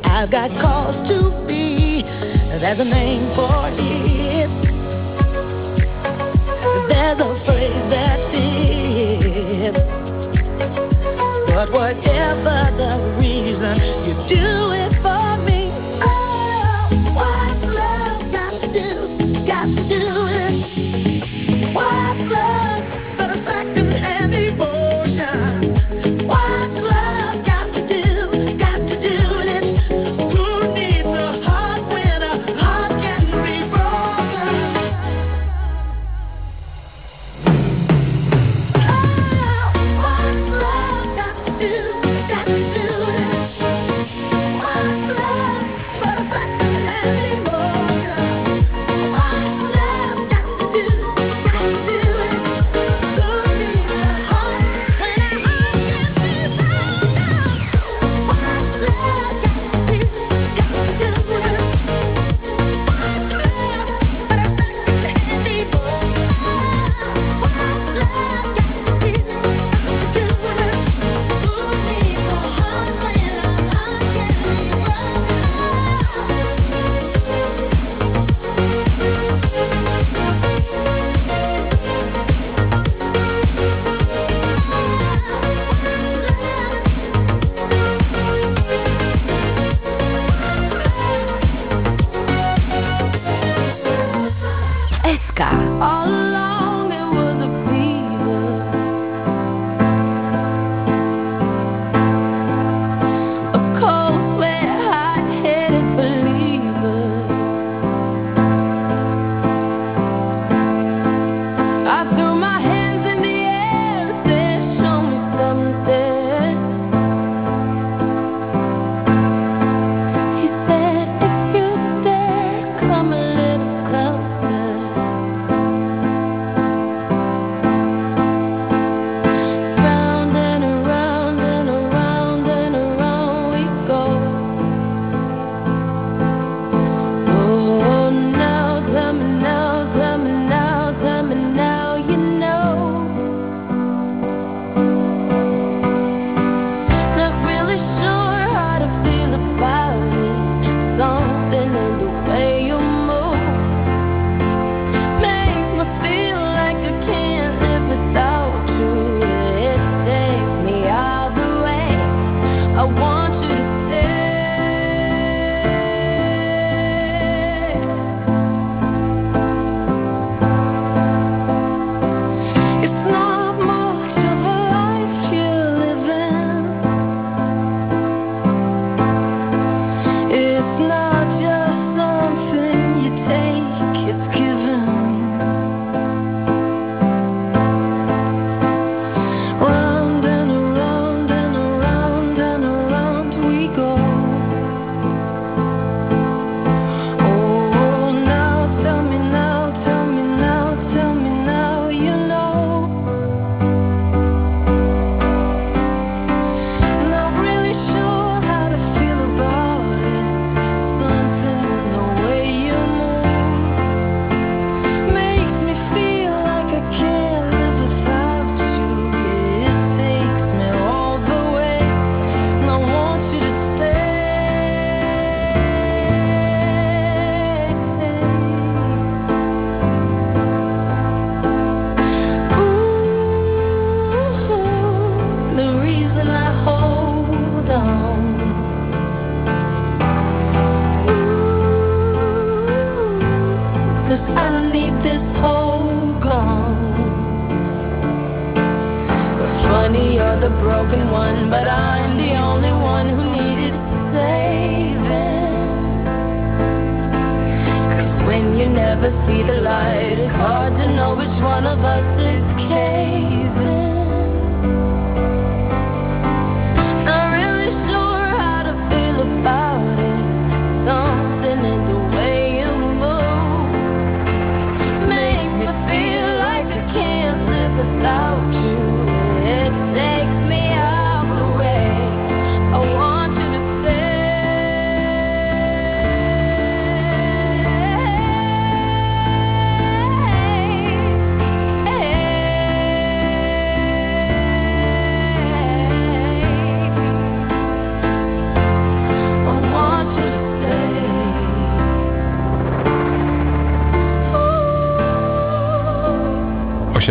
I've got cause to be. There's a name for it. There's a phrase that fits. But whatever the reason, you do it for me. Oh, what's love got to do? Got to do it. What's love but a second-hand emotion? What's love got to do? Got to do it. Who needs a heart when a heart can be broken? Oh, what's love got to do? Got to do it. What's love but a second-hand emotion? What's love got to do? Got to do it. Who needs a heart when a heart can be broken? What's love got to do? Got to do it. What's love but a second-hand emotion? What's love got to do? Got to do it. Who needs a heart when a heart can be S K. All along it was a fever, a cold sweat, hot-headed believer. I threw my hands in the air and said, show me something. He said, if you dare, come a little closer. Round and around and around and around we go. Oh, now tell me now, tell me now, tell me now, you know. Not really sure how to feel about it. Something in the way you move makes me feel like I can't live without you. It takes me all the way. I want you to stay. It's not much of a life you're living. It's not just something you take, it's given. Round and around and around and around we go. Oh, now tell me now, tell me now, tell me now, you know. Not really sure how to feel about it. Something in the way you move makes me feel like I can't live without you. It takes me all the way, and I want you to stay. Ooh, the reason I hold on. Ooh, 'cause I need this whole gone. Funny, you're the broken one, but I'm the only one who needed saving. 'Cause when you never see the light, it's hard to know which one of us is caving. Not really sure how to feel about it. Something in the way you move makes me feel like I can't live without you. It takes me all the way. I want you to stay.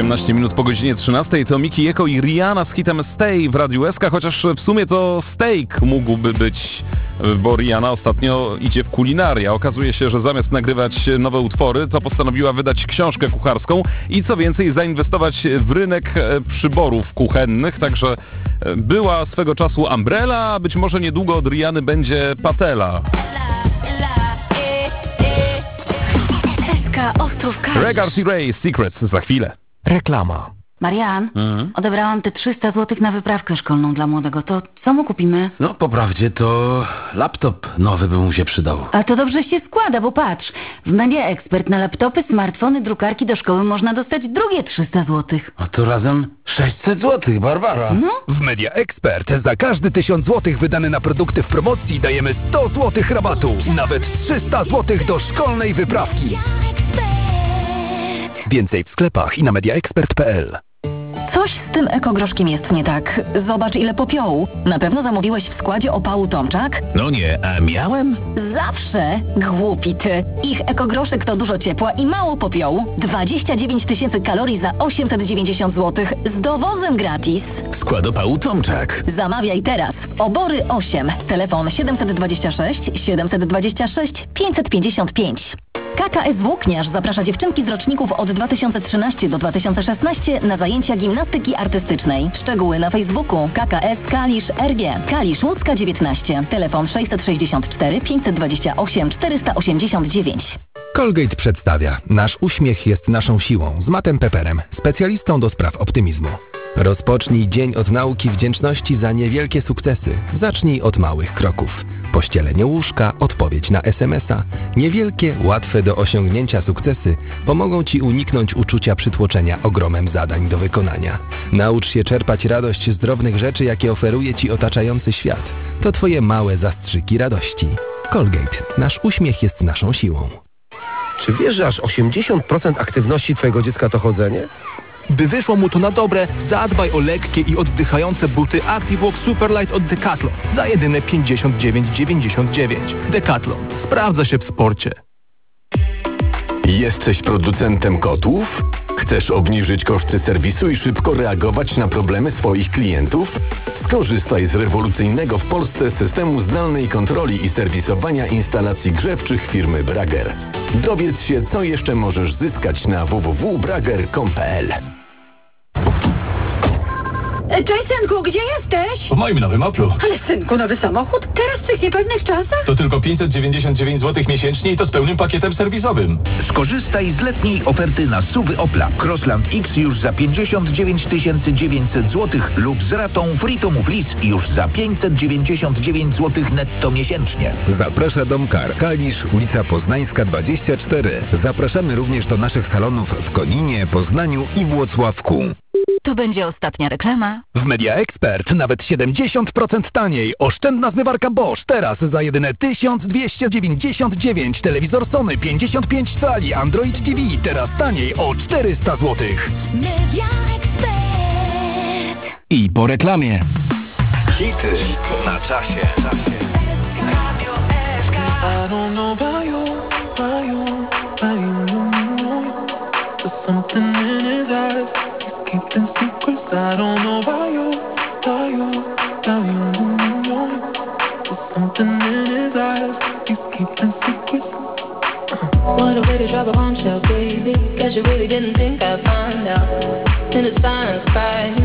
osiemnaście minut po godzinie trzynastej to Miki Eko i Rihanna z hitem Stay w Radiu S K, chociaż w sumie to steak mógłby być, bo Rihanna ostatnio idzie w kulinaria. Okazuje się, że zamiast nagrywać nowe utwory, to postanowiła wydać książkę kucharską i co więcej zainwestować w rynek przyborów kuchennych, także była swego czasu Umbrella, a być może niedługo od Rihanny będzie Patela. S K Ostrów Kalisz. Regard i Ray Secrets za chwilę. Reklama. Marian, Mhm. odebrałam te trzysta złotych na wyprawkę szkolną dla młodego. To co mu kupimy? No, po prawdzie to laptop nowy by mu się przydał. A to dobrze się składa, bo patrz, w Media Expert na laptopy, smartfony, drukarki do szkoły można dostać drugie trzysta złotych. A to razem sześćset złotych, Barbara. No. W Media Expert za każdy tysiąc złotych wydane na produkty w promocji dajemy sto złotych rabatu. Nawet trzysta złotych do szkolnej wyprawki. Więcej w sklepach i na mediaexpert kropka p l. Coś z tym ekogroszkiem jest nie tak. Zobacz ile popiołu. Na pewno zamówiłeś w składzie opału Tomczak? No nie, a miałem? Zawsze, głupi ty. Ich ekogroszek to dużo ciepła i mało popiołu. dwadzieścia dziewięć tysięcy kalorii za osiemset dziewięćdziesiąt złotych z dowozem gratis. Skład opału Tomczak. Zamawiaj teraz. Obory osiem. Telefon siedemset dwadzieścia sześć siedemset dwadzieścia sześć pięćset pięćdziesiąt pięć. K K S Włókniarz zaprasza dziewczynki z roczników od dwa tysiące trzynastego do dwa tysiące szesnastego na zajęcia gimnastyki artystycznej. Szczegóły na Facebooku K K S Kalisz R G. Kalisz Łódzka dziewiętnaście. Telefon sześćset sześćdziesiąt cztery pięćset dwadzieścia osiem czterysta osiemdziesiąt dziewięć. Colgate przedstawia Nasz uśmiech jest naszą siłą z Mattem Pepperem, specjalistą do spraw optymizmu. Rozpocznij dzień od nauki wdzięczności za niewielkie sukcesy. Zacznij od małych kroków. Pościelenie łóżka, odpowiedź na es em es a. Niewielkie, łatwe do osiągnięcia sukcesy pomogą Ci uniknąć uczucia przytłoczenia ogromem zadań do wykonania. Naucz się czerpać radość z drobnych rzeczy, jakie oferuje Ci otaczający świat. To Twoje małe zastrzyki radości. Colgate. Nasz uśmiech jest naszą siłą. Czy wiesz, że aż osiemdziesiąt procent aktywności Twojego dziecka to chodzenie? By wyszło mu to na dobre, zadbaj o lekkie i oddychające buty ActiveWalk Superlight od Decathlon za jedyne pięćdziesiąt dziewięć dziewięćdziesiąt dziewięć. Decathlon. Sprawdza się w sporcie. Jesteś producentem kotłów? Chcesz obniżyć koszty serwisu i szybko reagować na problemy swoich klientów? Skorzystaj z rewolucyjnego w Polsce systemu zdalnej kontroli i serwisowania instalacji grzewczych firmy Brager. Dowiedz się, co jeszcze możesz zyskać na w w w kropka brager kropka com kropka p l. Cześć, synku, gdzie jesteś? W moim nowym Oplu. Ale synku, nowy samochód? Teraz w tych niepewnych czasach? To tylko pięćset dziewięćdziesiąt dziewięć złotych miesięcznie i to z pełnym pakietem serwisowym. Skorzystaj z letniej oferty na S U V-y Opla. Crossland X już za pięćdziesiąt dziewięć tysięcy dziewięćset złotych lub z ratą Free to Move Lease już za pięćset dziewięćdziesiąt dziewięć złotych netto miesięcznie. Zaprasza Domkar. Kalisz, ulica Poznańska dwadzieścia cztery. Zapraszamy również do naszych salonów w Koninie, Poznaniu i Włocławku. To będzie ostatnia reklama. W Media Expert nawet siedemdziesiąt procent taniej. Oszczędna zmywarka Bosch teraz za jedyne tysiąc dwieście dziewięćdziesiąt dziewięć. Telewizor Sony pięćdziesiąt pięć cali Android T V teraz taniej o czterysta złotych. Media Expert. I po reklamie. Hity na czasie. I don't know about you, about you, about you. There's something in his eyes. He's keeping secrets. I don't know about you, about you, about you. There's something in his eyes. He's keeping secrets. What a way to drop a bombshell, baby. Guess you really didn't think I'd find out. Innocence cry,